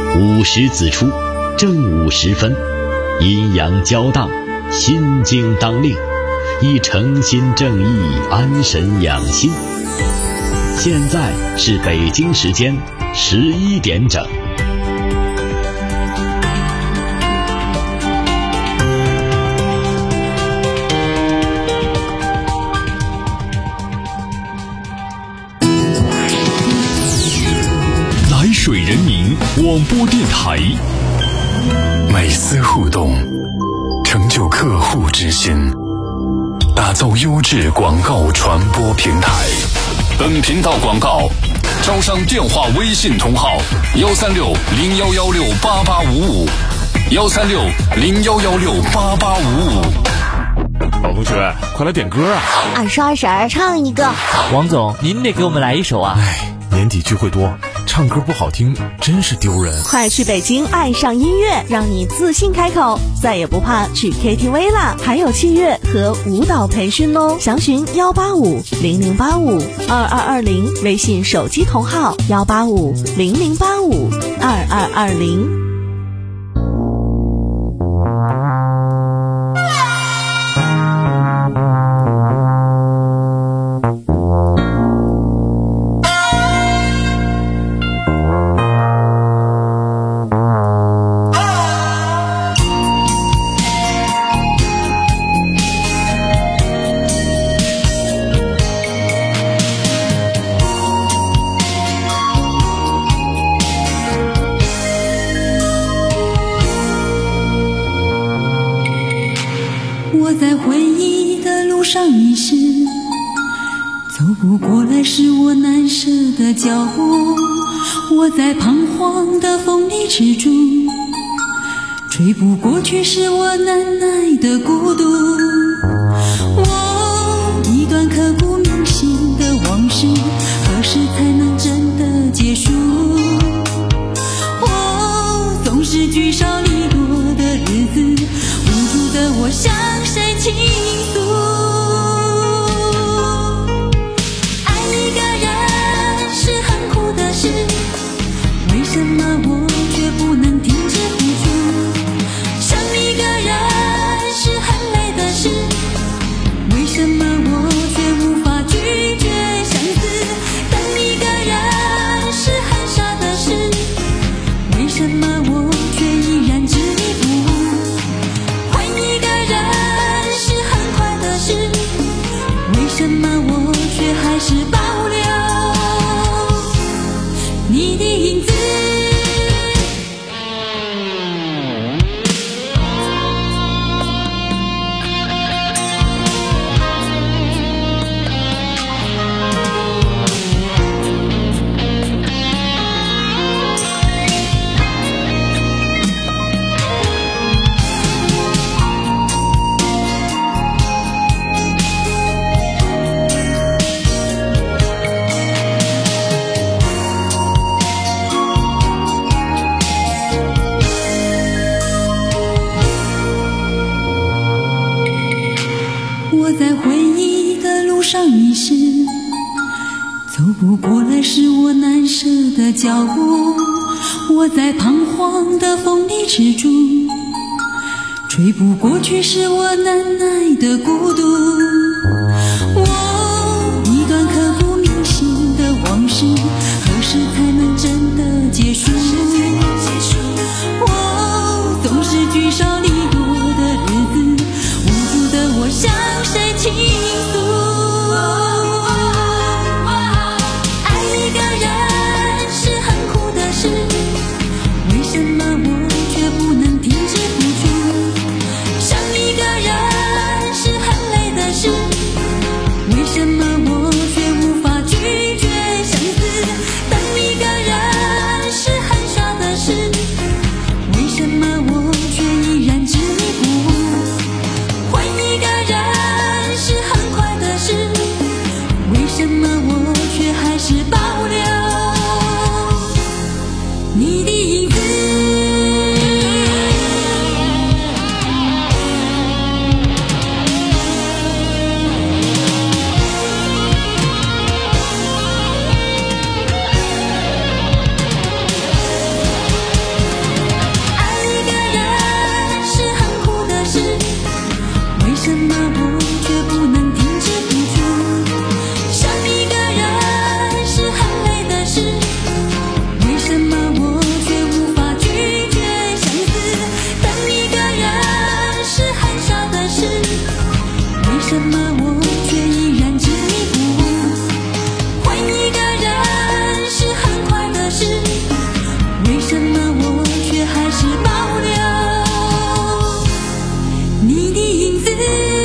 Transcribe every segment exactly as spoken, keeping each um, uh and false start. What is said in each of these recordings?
午时子出，正午时分，阴阳交荡，心经当令，以诚心正意安神养心。现在是北京时间十一点整。 来水人民广播电台， 每丝互动，成就客户之心，打造优质广告传播平台。本频道广告招商电话微信同号幺三六零幺幺六八八五五幺三六零幺幺六八八五五。 老同学，快来点歌啊！ 二十二婶唱一个。 王总，您得给我们来一首啊！ 哎，年底聚会多，唱歌不好听真是丢人。 快去北京爱上音乐，让你自信开口，再也不怕去 K T V 啦！还有器乐和舞蹈培训哦，详询幺八五零零八五二二二零，微信手机同号幺八五零零八五二二二零。 我在回忆的路上迷失，走不过来是我难舍的脚步。我在彷徨的风里吃住，吹不过去是我难耐的孤独。我一段刻骨铭心的往事，何时才能真的结束？我总是聚少离多的日子，无助的我向谁倾诉？爱一个人是很苦的事，为什么我却不能停止付出？想一个人是很累的事，为什么我却无法拒绝相思？等一个人是很傻的事，为什么我却依然执迷不悟？换一个人是很快的事，为什么我却还是保留你的影子？我在回忆的路上迷失，走不过来是我难舍的脚步。我在彷徨的风里吃住，吹不过去是我难耐的孤独。我一段刻骨铭心的往事，何时才能真的结束？我总是聚少离多的日子，无助的我向谁倾诉？爱一个人是很苦的事，为什么我却不能停止付出？想一个人是很累的事，为什么我却无法拒绝相思？等一个人是很傻还是保留你的影子。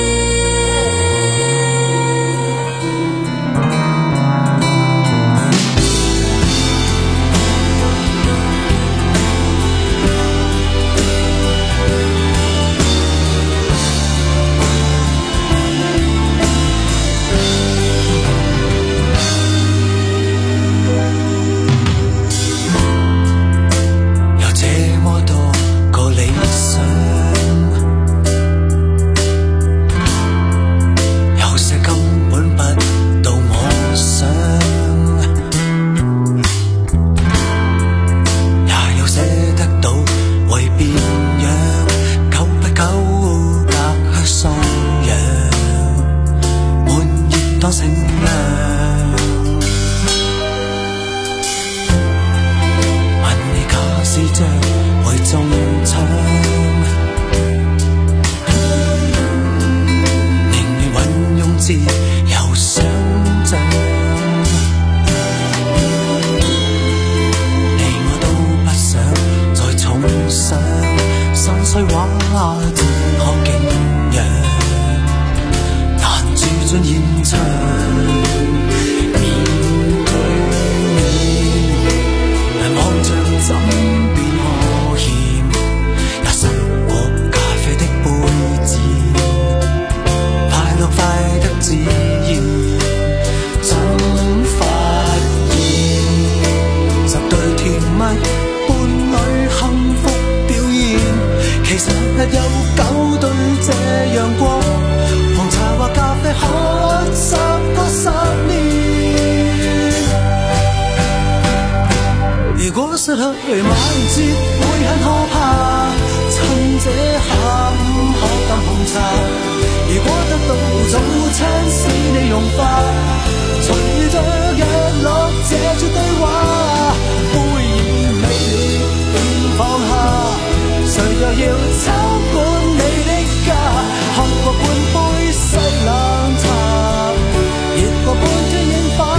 失去萬節會很可怕，趁這下午喝啖紅茶。如果得到早餐使你融化，隨着日落這絕對話，杯已美了便放下，誰又要參觀你的家？喝過半杯西冷茶，熱過半天櫻花。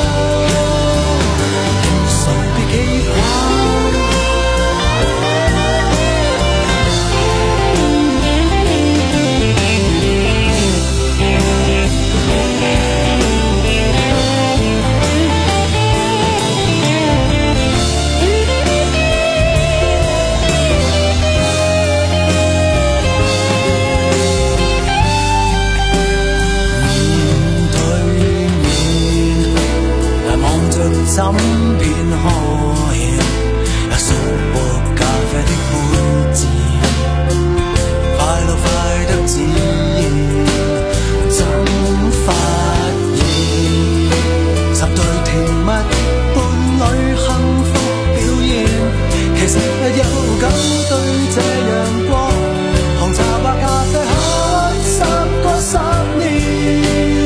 枕邊開獻，也數過咖啡的杯子，快樂快得自然，怎發現十對甜蜜伴侶幸福表現，其實有九對這樣過，紅茶或咖啡喝十個十年。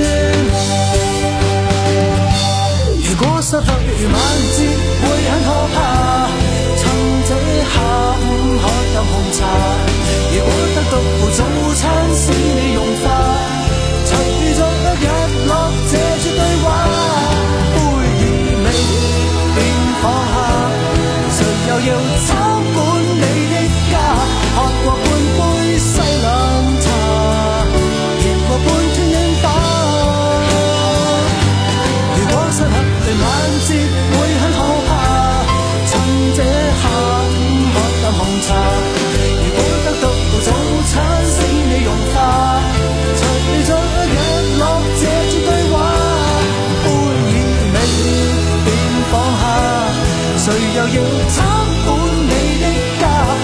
如果失去晚節會很可怕，趁這下午喝啖紅茶。如果得到早餐使你融化，隨着日落這絕對話，杯已美便放下，誰又要參觀你的家？喝過半杯西冷茶，熱過半天櫻花。如果失去晚節會很可怕，趁這下午喝啖紅茶。如果得到早餐使你融化，隨着日落這絕對話，杯已美便放下，誰又要參觀你的家？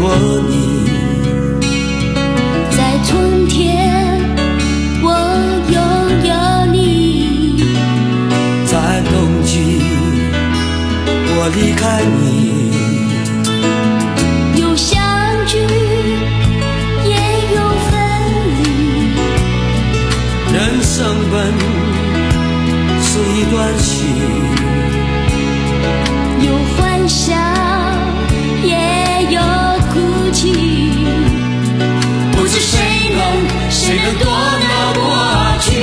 过你， 在春天我拥有你， 在冬季我离开你， 有相聚也有分离， 人生本是一段戏， 有欢笑也有哭泣， 不知谁能谁能躲得过去。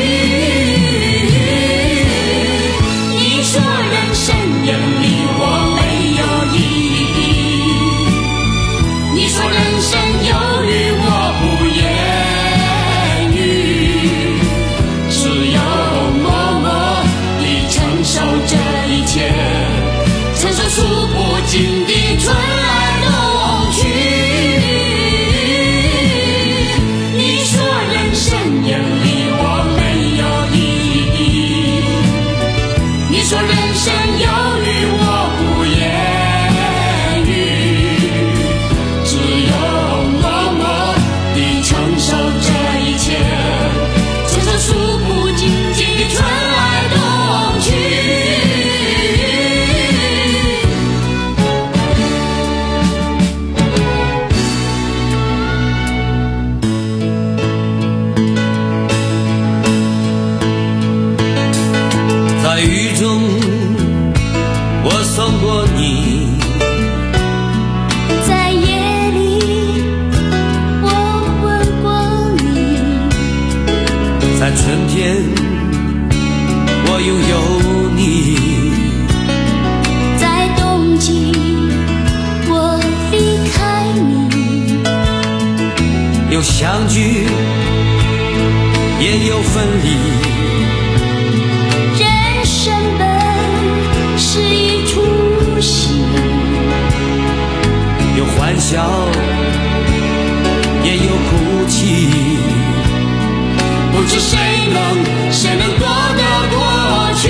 你说人生眼里我没有意义，你说人生有雨我不言语，只有默默地承受这一切，承受数不尽的春来冬去。你说人生眼里我没有意义，你说人生有雨我不言语，只有默默地承受这一切，承受数不尽的春来冬去。在雨中我送过你， 在夜里我吻过你， 在春天我拥有你， 在冬季我离开你， 有相聚也有分离， 人生本是一出戏， 有欢笑也有哭泣，不知谁能谁能躲得过去。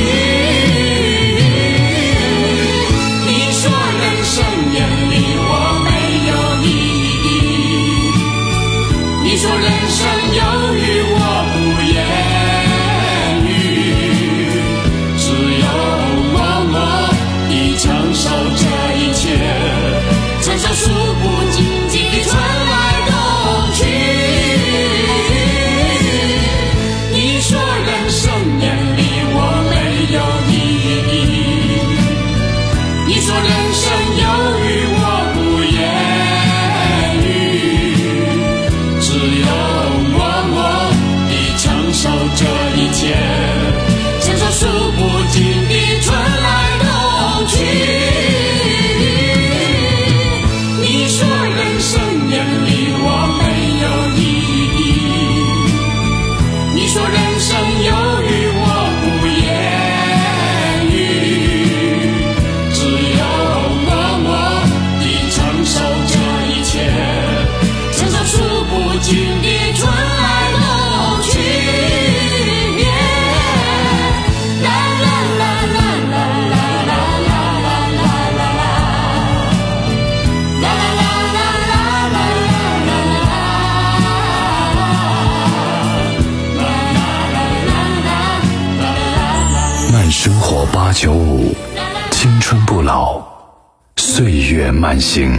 你说人生眼里我没有意义，你说人生有雨我不言语，只有默默地承受这一切，承受数不尽的春来冬去。你说人生眼里我没有意义，你说人生有雨我不言语，只有默默地承受这一切，承受数不尽的春来冬去。你说人生眼里我没有意义，你说人生有雨我不言语，只有默默地承受这一切，承受数不尽的春来冬去。啦啦啦啦啦啦啦啦啦啦啦啦，啦啦啦啦啦啦啦啦。 慢生活八九五，青春不老，岁月慢行。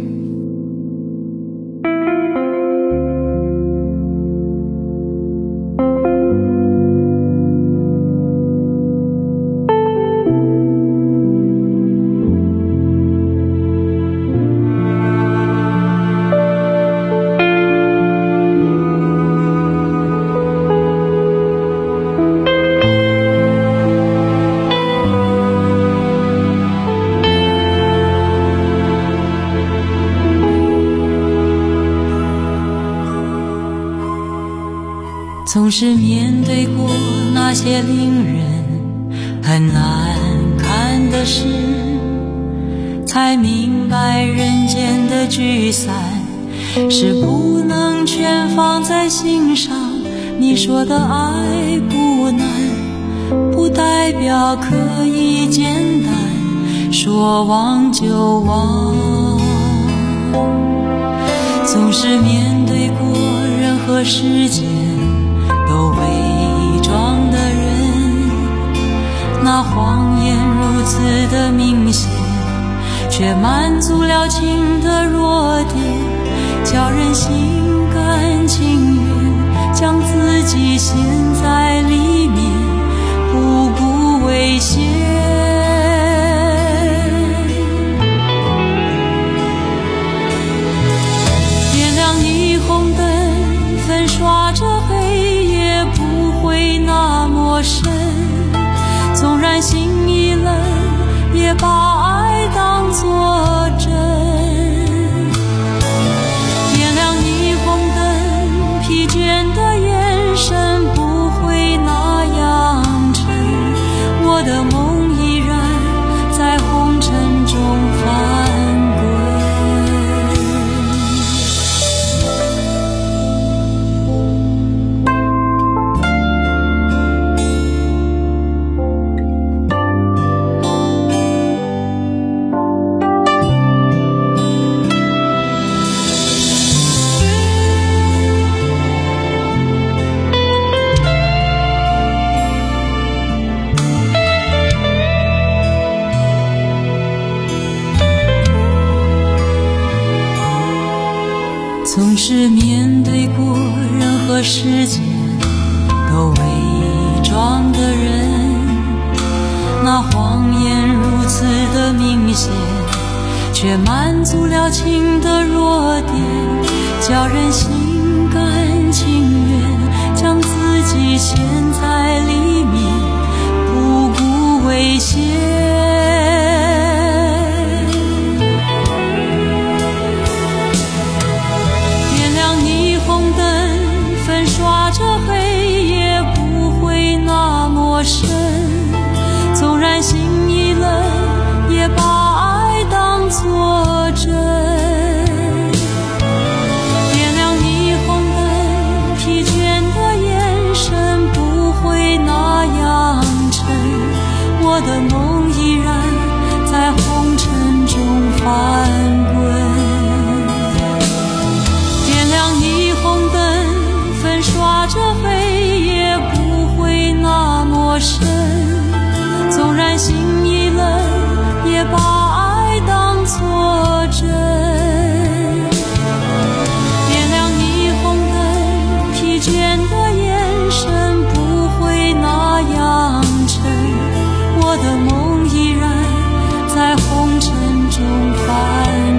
总是面对过那些令人很难看的事，才明白人间的聚散是不能全放在心上。你说的爱不难，不代表可以简单说忘就忘。 总是面对过人和世间都伪装的人，那谎言如此的明显，却满足了情的弱点，叫人心甘情愿将自己陷在里面，步步危险。点亮霓虹灯，粉刷着黑夜，不会那么深。纵然心已冷，也把爱当作真。点亮霓虹灯，疲倦的眼神不会那样沉，我的梦依然在红尘中翻滚。总是面对过人和世间都伪装的人，那谎言如此的明显，却满足了情的弱点，叫人心甘情愿将自己陷在里面，步步危险。刷着黑夜不会那么深，纵然心已冷，也把爱当作真。点亮霓虹灯，疲倦的眼神不会那样沉，我的梦依然在红尘中翻滚。点亮霓虹灯，粉刷着黑夜不会那么深，纵然心已冷，也把爱当作真。点亮霓虹灯，疲倦的眼神不会那样沉，我的梦依然在红尘中翻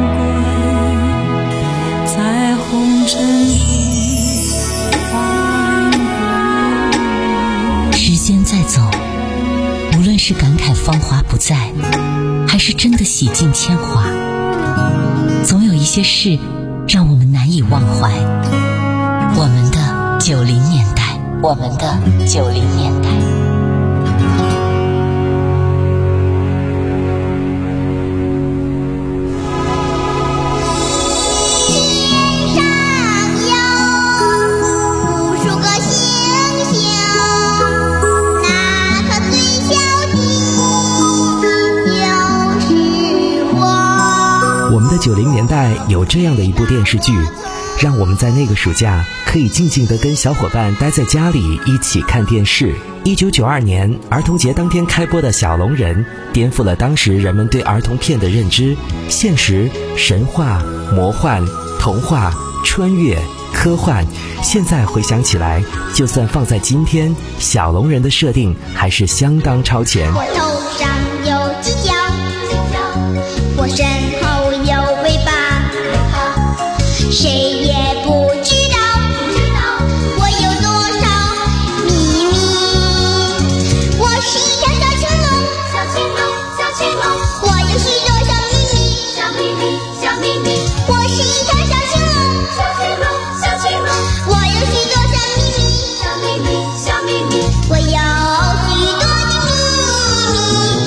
滚，在红尘中时间在走，无论是感慨芳华不再，还是真的洗尽铅华，总有一些事让我们难以忘怀。我们的九零年代，我们的九零年代。 九零年代有这样的一部电视剧，让我们在那个暑假可以静静地跟小伙伴待在家里一起看电视。一九九二年儿童节当天开播的小龙人，颠覆了当时人们对儿童片的认知，现实、神话、魔幻、童话、穿越、科幻，现在回想起来，就算放在今天，小龙人的设定还是相当超前。 我头上有犄角，我身后有尾巴，谁也不知道我有多少秘密。我是一条小青龙，小青龙，小青龙，我有许多小秘密，小秘密，小秘密。我是一条小青龙，小青龙，小青龙，我有许多小秘密，小秘密，小秘密。我有许多的秘密。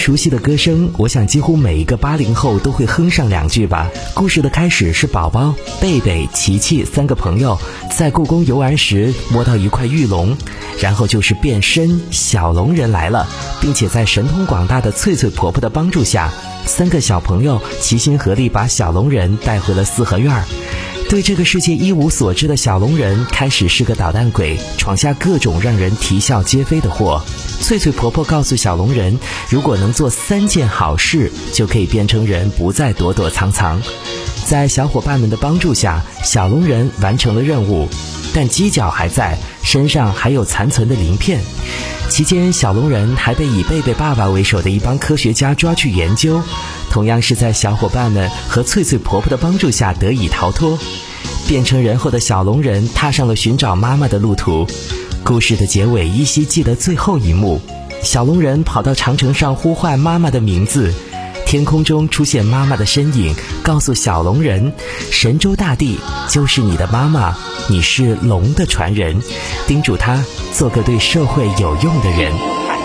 熟悉的歌声，我想几乎每一个八零后都会哼上两句吧。故事的开始是宝宝、贝贝、琪琪三个朋友在故宫游玩时摸到一块玉龙，然后就是变身小龙人来了，并且在神通广大的翠翠婆婆的帮助下，三个小朋友齐心合力把小龙人带回了四合院。对这个世界一无所知的小龙人开始是个捣蛋鬼，闯下各种让人啼笑皆非的祸。翠翠婆婆告诉小龙人，如果能做三件好事，就可以变成人，不再躲躲藏藏。在小伙伴们的帮助下，小龙人完成了任务，但犄角还在，身上还有残存的鳞片。期间，小龙人还被以贝贝爸爸为首的一帮科学家抓去研究，同样是在小伙伴们和翠翠婆婆的帮助下得以逃脱。变成人后的小龙人踏上了寻找妈妈的路途。故事的结尾依稀记得最后一幕，小龙人跑到长城上呼唤妈妈的名字，天空中出现妈妈的身影，告诉小龙人，神州大地就是你的妈妈，你是龙的传人，叮嘱他做个对社会有用的人。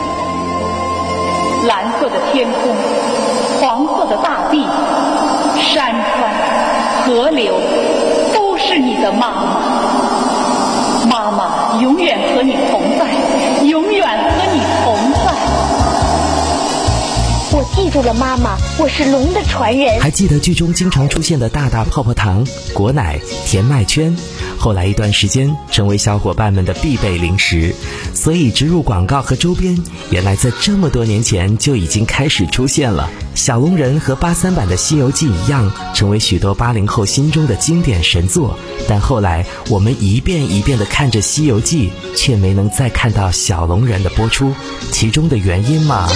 蓝色的天空，黄色的大地，山川河流都是你的妈妈。妈妈永远和你同在，永远和你同在。 我记住了妈妈，我是龙的传人。 还记得剧中经常出现的大大泡泡糖、果奶、甜麦圈，后来一段时间成为小伙伴们的必备零食，所以植入广告和周边原来在这么多年前就已经开始出现了。小龙人和八三版的《西游记》一样，成为许多八零后心中的经典神作。但后来我们一遍一遍地看着《西游记》，却没能再看到小龙人的播出，其中的原因嘛，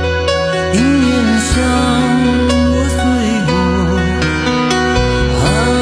迎面向我吹过，寒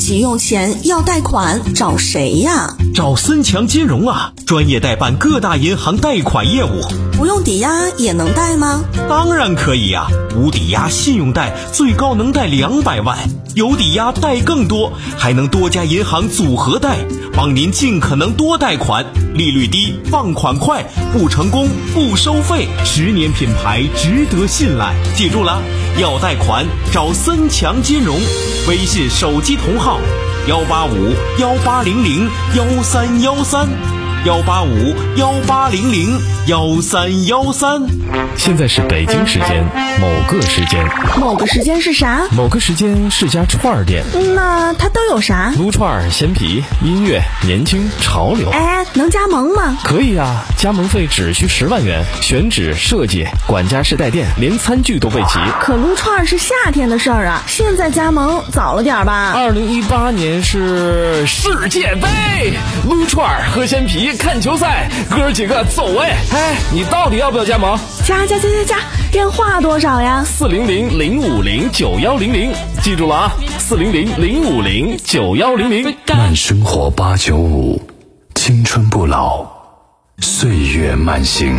急用钱要贷款，找谁呀？ 找森强金融啊，专业代办各大银行贷款业务。 不用抵押也能贷吗？ 当然可以呀、啊，无抵押信用贷最高能贷两百万，有抵押贷更多，还能多家银行组合贷，帮您尽可能多贷款，利率低，放款快，不成功不收费，十年品牌值得信赖。记住了，要贷款找森强金融，微信手机同号幺八五幺八零零幺三幺三。幺八五幺八零零幺三幺三。 现在是北京时间某个时间， 某个时间是啥？ 某个时间是家串儿店。 那它都有啥？ 撸串、鲜皮、音乐、年轻、潮流。 哎，能加盟吗？ 可以啊，加盟费只需十万元，选址、设计、管家式带电，连餐具都备齐。 可撸串是夏天的事儿啊，现在加盟早了点吧？ 二零一八年是世界杯，撸串喝鲜皮。看球赛，哥儿几个走哎！哎，你到底要不要加盟？ 加加加加加！电话多少呀？ 四零零零五零九幺零零，记住了啊！四零零零五零九幺零零。 慢生活八九五，青春不老，岁月慢行。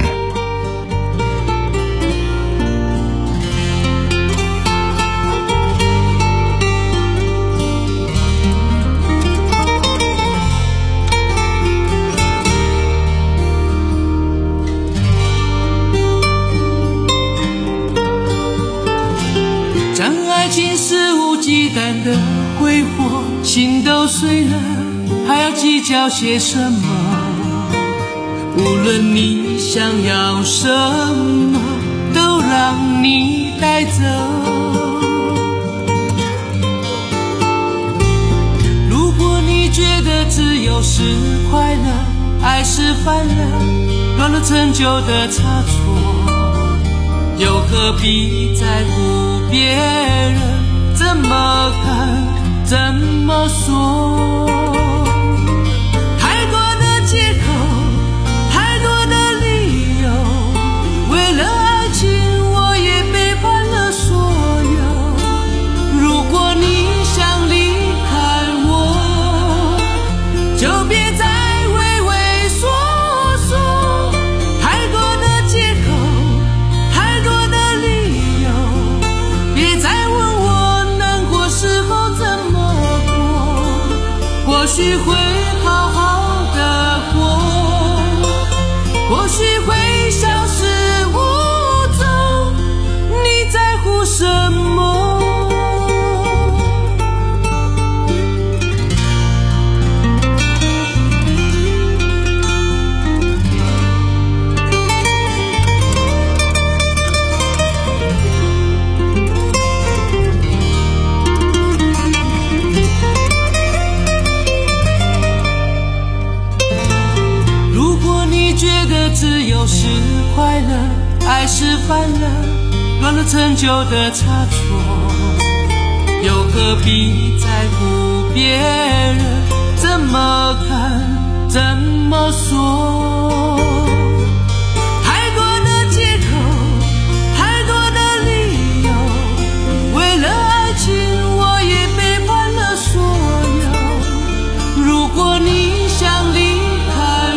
鸡蛋的挥霍，心都碎了，还要计较些什么？无论你想要什么，都让你带走。如果你觉得自由是快乐，爱是烦了，乱了陈旧的差错，又何必在乎别人怎么看，怎么说？太多的借口，太多的理由，为了爱情我也背叛了所有。如果你想离开我，就别再畏畏缩缩。太多的借口，太多的理由，别再问时候怎么过？或许会好好的过，或许会消失无踪。你在乎什么？自由是快乐，爱是烦了，乱了陈旧的差错，又何必在乎别人怎么看，怎么说？太多的借口，太多的理由，为了爱情我也背叛了所有。如果你想离开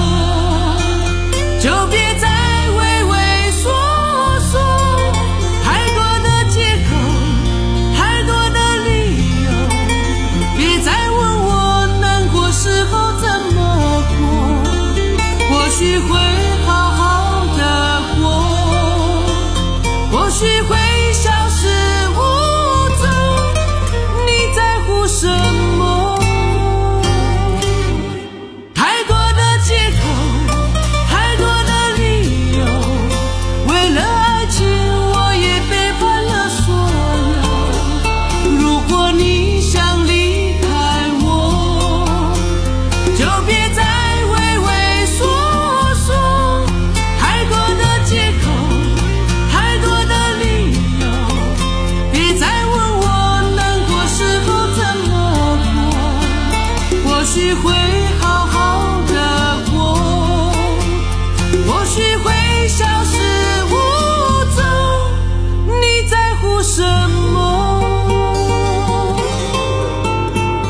我，就别再畏畏缩缩。太多的借口，太多的理由，别再问我难过时候怎么过。或许会好好的过，或许会消失无踪。你在乎什么？太多的借口，太多的理由，为了爱情我也背叛了所有。如果你想离开我，就别再畏畏缩缩。太多的借口，太多的理由，别再问我难过时候怎么过。或许会好好的过，或许会消失无踪。你在乎什么？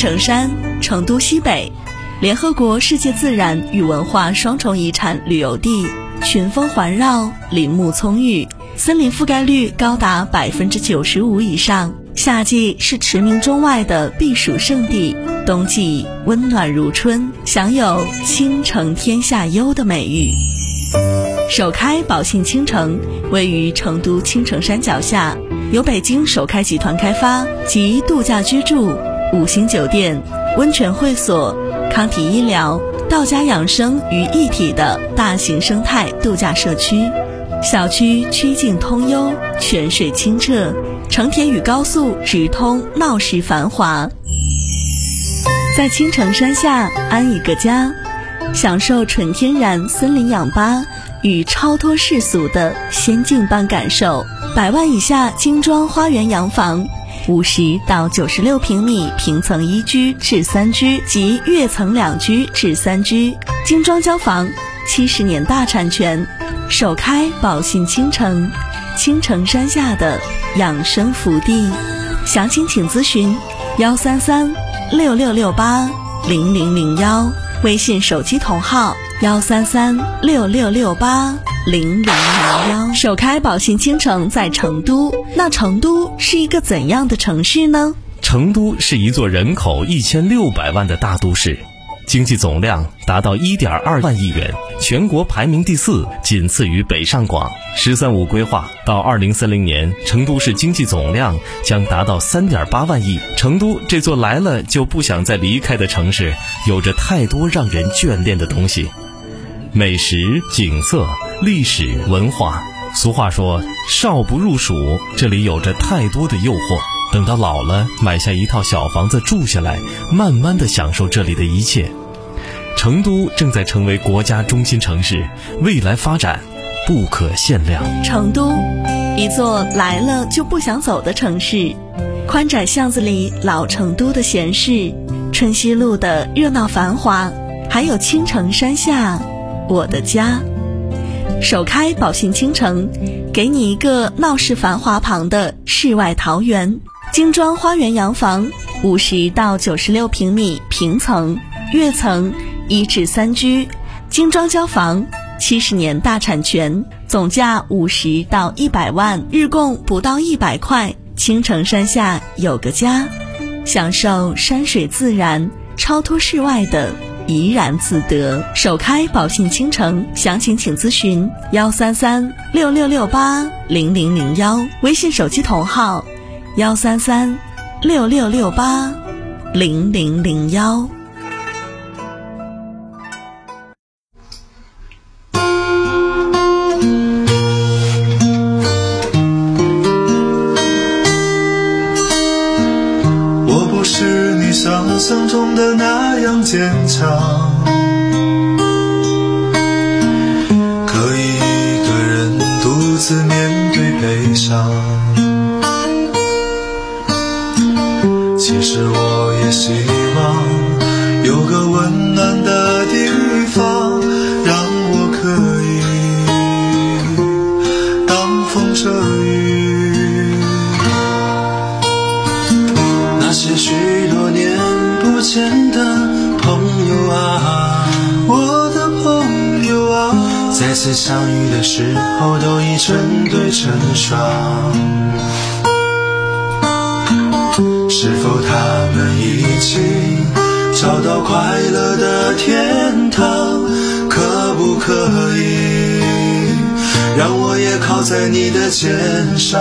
城山，成都西北，联合国世界自然与文化双重遗产旅游地，群峰环绕，林木葱郁，森林覆盖率高达百分之九十五以上。夏季是驰名中外的避暑胜地，冬季温暖如春，享有倾城天下优的美誉。首开宝信倾城位于成都青城山脚下，由北京首开集团开发，集度假居住、五星酒店、温泉会所、康体医疗、道家养生于一体的大型生态度假社区。小区曲径通幽，泉水清澈，成田与高速直通，闹市繁华。在青城山下安一个家，享受纯天然森林氧吧与超脱世俗的仙境般感受。百万以下精装花园洋房，五十到九十六平米平层一居至三居及跃层两居至三居，精装交房，七十年大产权，首开宝信倾城，青城山下的养生福地。详情请咨询幺三三六六六八零零零幺，微信手机同号幺三三六六六八零零零幺。首开宝信倾城在成都，那成都是一个怎样的城市呢？ 成都是一座人口一千六百万的大都市，经济总量达到 一点二万亿元，全国排名第四，仅次于北上广。十三五规划到二零三零年，成都市经济总量将达到 三点八万亿。成都这座来了就不想再离开的城市，有着太多让人眷恋的东西，美食、景色、历史、文化。俗话说少不入蜀，这里有着太多的诱惑，等到老了买下一套小房子住下来，慢慢地享受这里的一切。成都正在成为国家中心城市，未来发展不可限量。 成都，一座来了就不想走的城市，宽窄巷子里老成都的闲适，春熙路的热闹繁华，还有青城山下我的家。首开宝信倾城，给你一个闹市繁华旁的世外桃源，精装花园洋房，五十到九十六平米平层、跃层一至三居，精装交房，七十年大产权，总价五十到一百万，日供不到一百块。青城山下有个家，享受山水自然，超脱世外的怡然自得。首开宝信倾城，详情请咨询幺三三六六六八零零零幺，微信手机同号幺三三六六六八零零零幺。 我不是你想象中的那样坚强，可以一个人独自面对悲伤。其实我也希望有个温暖的地方，让我可以挡风遮雨。那些许多年不见的朋友啊，我的朋友啊，再次相遇的时候都已成对成双。是否他们已经找到快乐的天堂？可不可以让我也靠在你的肩上？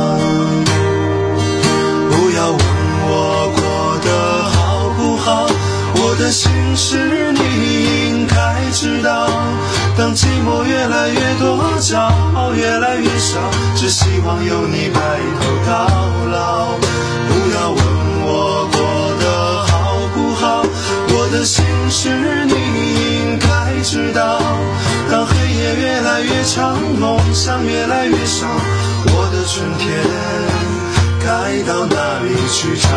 不要问我过得好不好，我的心事你应该知道。当寂寞越来越多，骄傲越来越少，只希望有你白头到老。不要问我过得好不好，我的心事你应该知道。当黑夜越来越长，梦想越来越少，我的春天该到哪里去找？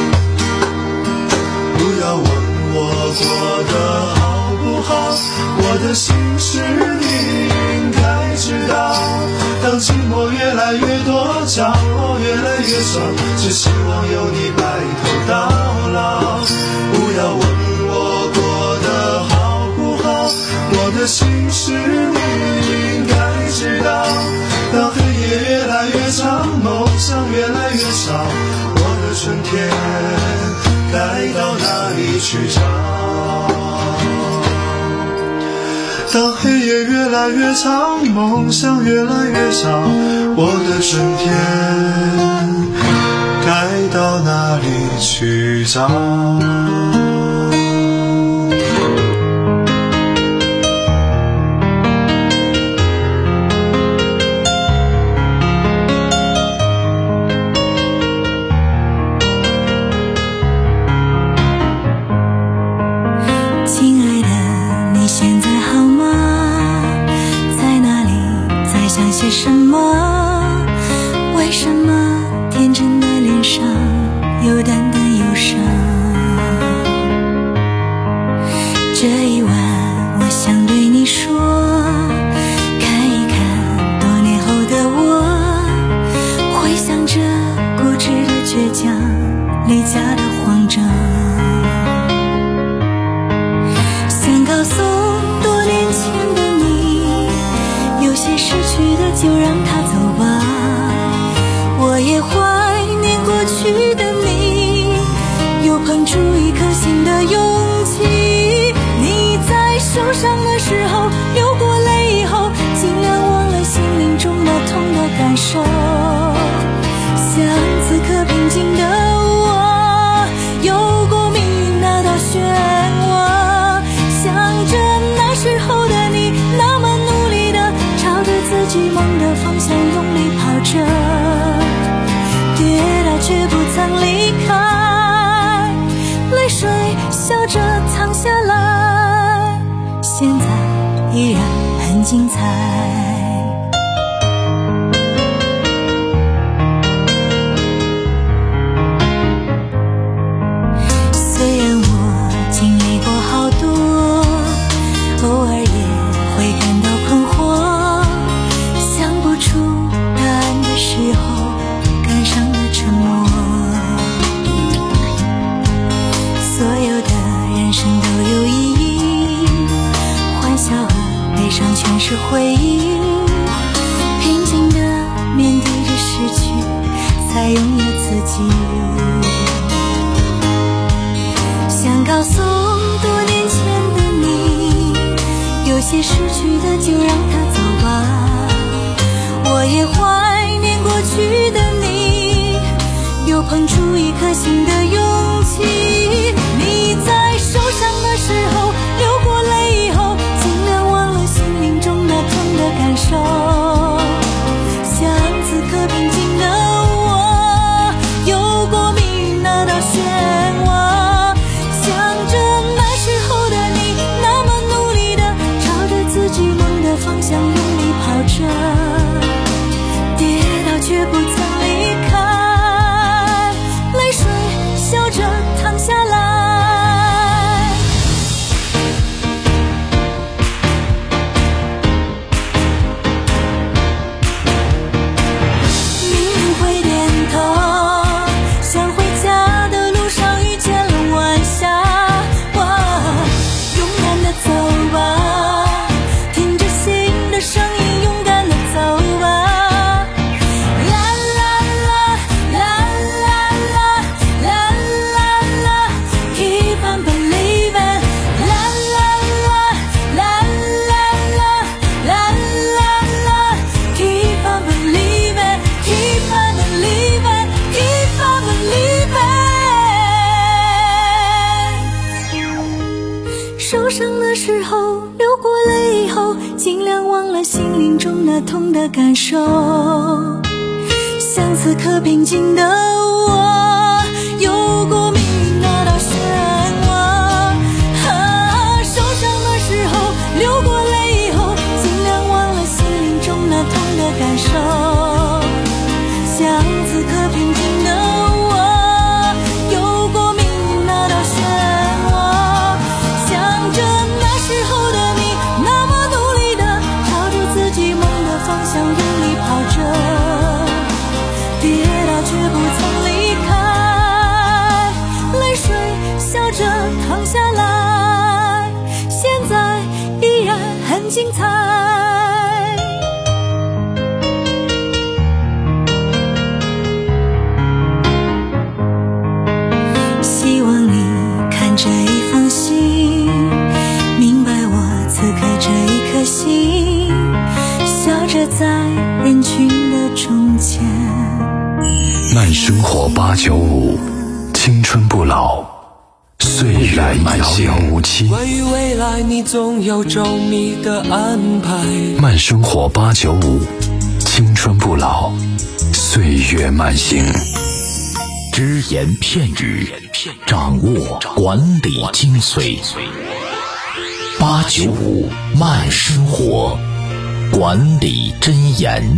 不要问我过得好不好，我我的心事你应该知道。当寂寞越来越多，骄傲越来越少，只希望有你白头到老。不要问我过得好不好，我的心事你应该知道。当黑夜越来越长，梦想越来越少，我的春天该到哪里去找？当黑夜越来越长，梦想越来越少，我的春天该到哪里去找？ 什么？为什么天真的脸上有淡淡忧伤？这一晚我想对你说，看一看多年后的我，回想着固执的倔强，离家的慌张，想告诉多年前的你，有些失去的就让它走吧。我也怀念过去的你，又碰出一颗新的勇气。你在受伤的时候流过泪以后，尽量忘了心灵中那痛的感受。像此刻平静的我，有过命运那道漩涡，想着那时候的你那么努力的朝着自己梦的方向用力跑着，跌倒却不曾离开，泪水笑着淌下来，现在依然很精彩。虽然我经历过好多，偶尔也会感到困惑，想不出答案的时候感伤的沉默。所有的人生都有意义，欢笑和悲伤全是回忆，平静地面对着失去，才拥有自己。想告诉多年前的你，有些失去的就让它走吧。我也怀念过去的你，又碰出一颗新的勇气。你在受伤的时候流过泪以后，尽量忘了心灵中那痛的感受。像此刻平静的我，有过命运那道漩涡，想着那时候的你那么努力的朝着自己梦的方向用力跑着，跌倒却不曾离开，泪水笑着淌下来。命运会点头，想回家的路上遇见了晚霞。勇敢的走吧，听着心的声音，勇敢的走吧。受伤的时候流过泪以后，尽量忘了心灵中那痛的感受。像此刻平静的我，有过命运那道漩涡、啊、受伤的时候流过泪以后，尽量忘了心灵中那痛的感受。像此刻平静的我，有过命运那道漩涡，想着那时候的你那精彩。希望你看这一封信，明白我此刻这一颗心，笑着在人群的中间。 慢生活八九五，青春不老，岁月漫行无期。 关于未来，你总有周密的安排。 慢生活八九五，青春不老，岁月漫行。 只言片语，掌握管理精髓。八九五慢生活，管理箴言。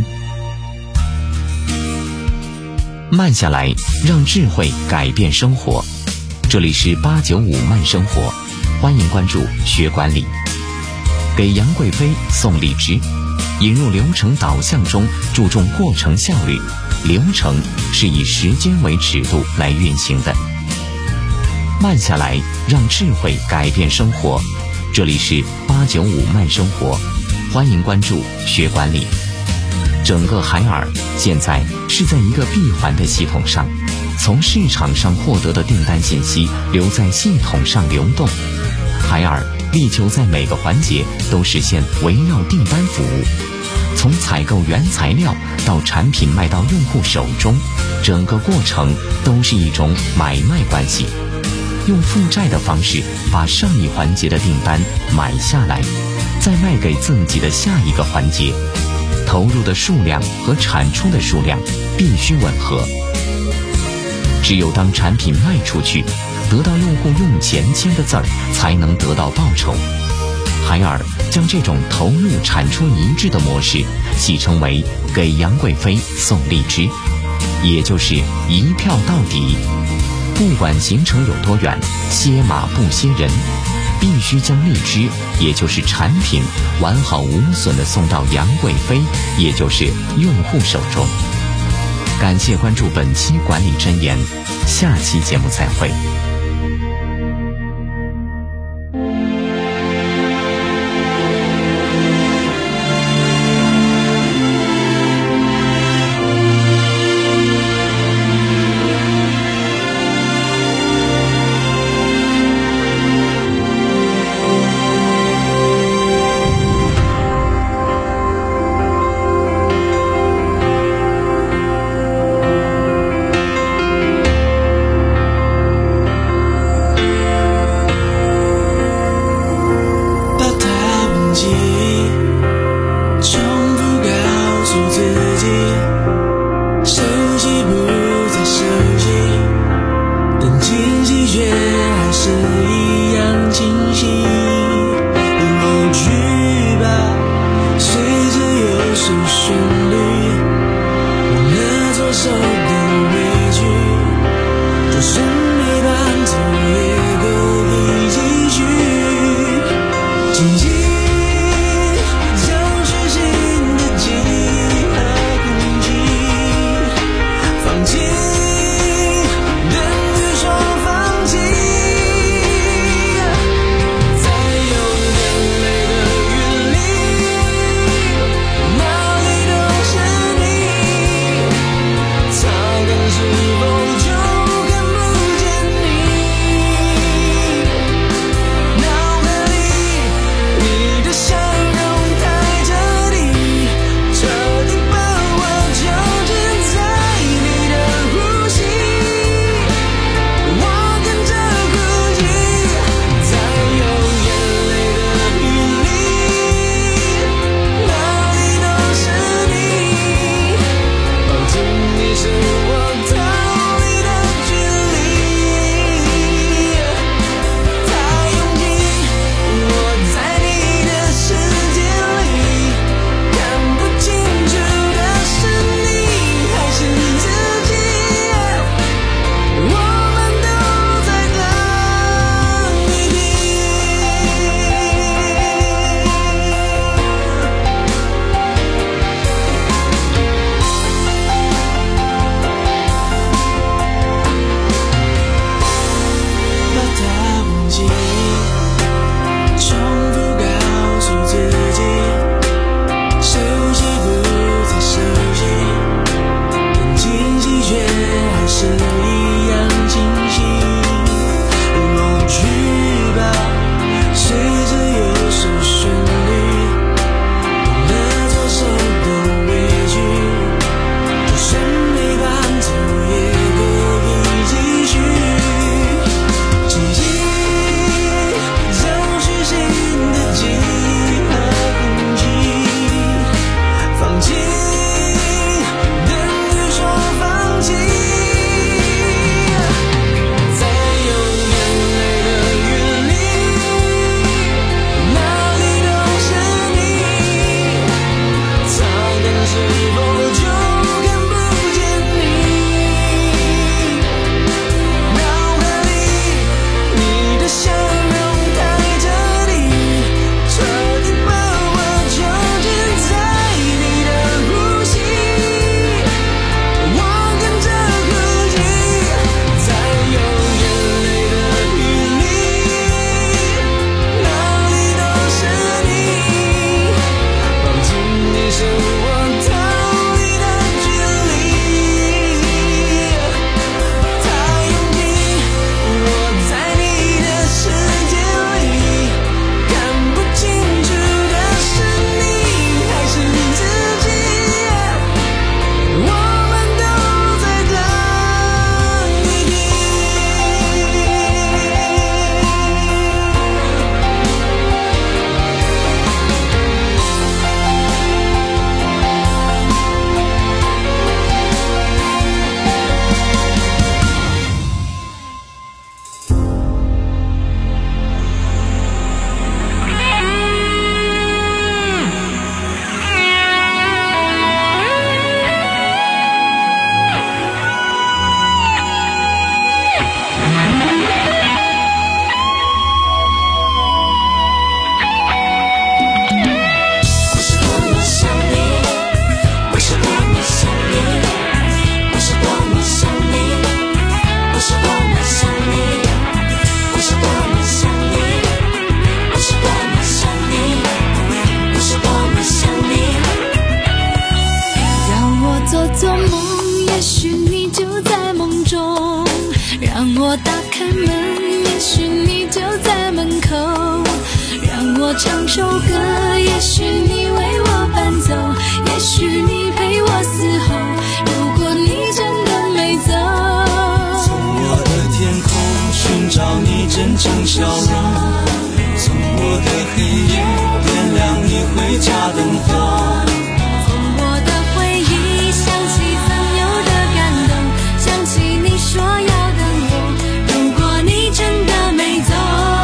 慢下来，让智慧改变生活。这里是八九五慢生活，欢迎关注学管理。给杨贵妃送荔枝，引入流程导向中注重过程效率，流程是以时间为尺度来运行的。慢下来，让智慧改变生活。这里是八九五慢生活，欢迎关注学管理。整个海尔现在是在一个闭环的系统上，从市场上获得的订单信息留在系统上流动。海尔力求在每个环节都实现围绕订单服务，从采购原材料到产品卖到用户手中，整个过程都是一种买卖关系。用负债的方式把上一环节的订单买下来，再卖给自己的下一个环节。投入的数量和产出的数量必须吻合。只有当产品卖出去，得到用户用钱签的字儿，才能得到报酬。海尔将这种投入产出一致的模式戏称为给杨贵妃送荔枝，也就是一票到底。不管行程有多远，歇马不歇人，必须将荔枝，也就是产品，完好无损地送到杨贵妃，也就是用户手中。感谢关注本期管理箴言，下期节目再会。 我唱首歌，也许你为我伴奏，也许你陪我嘶吼，如果你真的没走， 从我的天空寻找你真诚笑容，从我的黑夜点亮你回家灯火， 从我的回忆想起曾有的感动，想起你说要等我，如果你真的没走，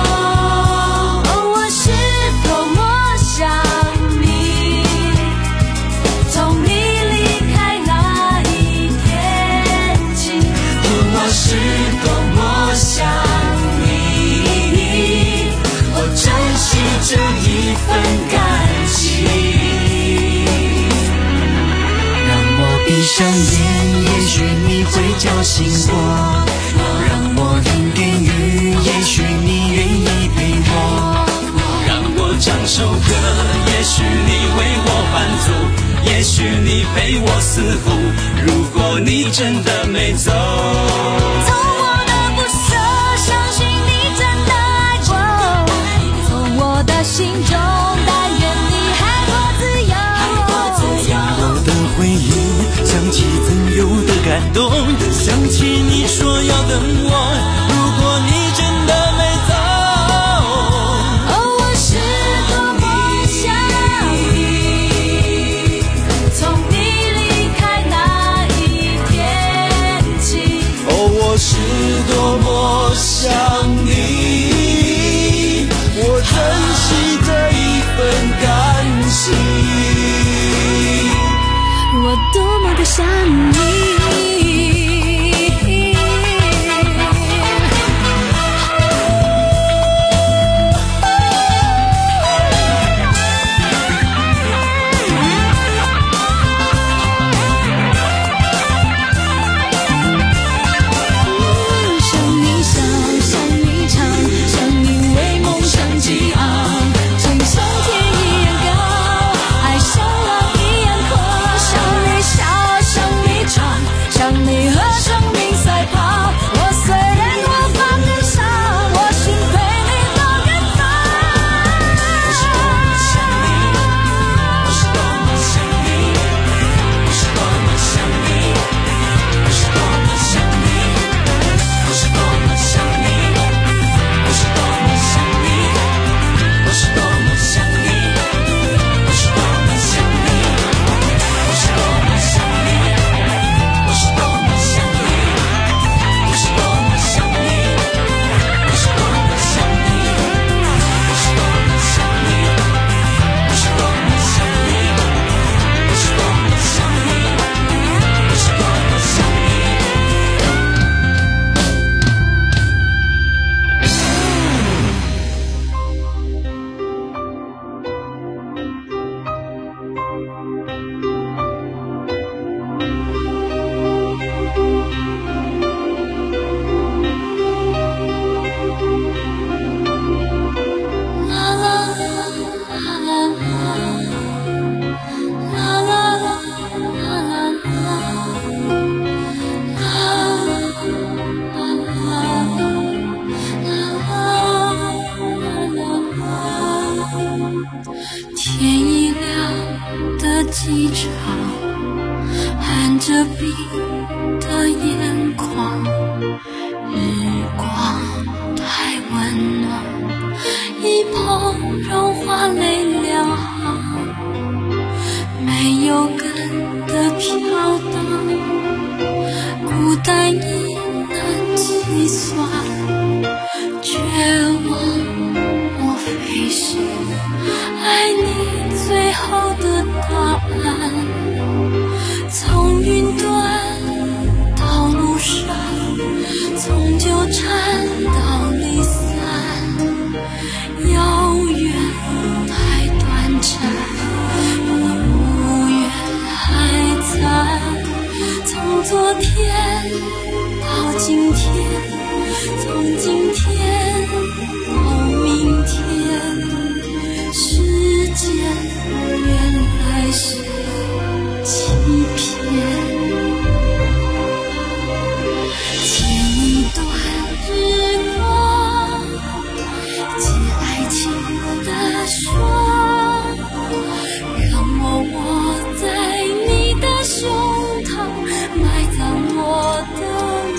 这一份感情， 让我闭上眼，也许你会叫醒我，让我淋点雨，也许你愿意陪我， 让我唱首歌，也许你为我伴奏，也许你陪我嘶吼，如果你真的没走， 从我的不舍相信你真的爱我，从我的心中但愿你海阔自由， 我的回忆想起曾有的感动，想起你说要等我，如果你真的没走， 哦，我是多么想你，从你离开那一天起， 哦，我是多么想你，我珍惜这一份感情， 我多么的想你。 机场含着冰的眼眶，日光太温暖，一碰融化泪两行，没有根的飘荡，孤单已难计算，绝望莫非是爱你最后的答案？从云端到路上，从纠缠到离散，遥远太短暂，你无缘还在。从昨天到今天，从今天到明天。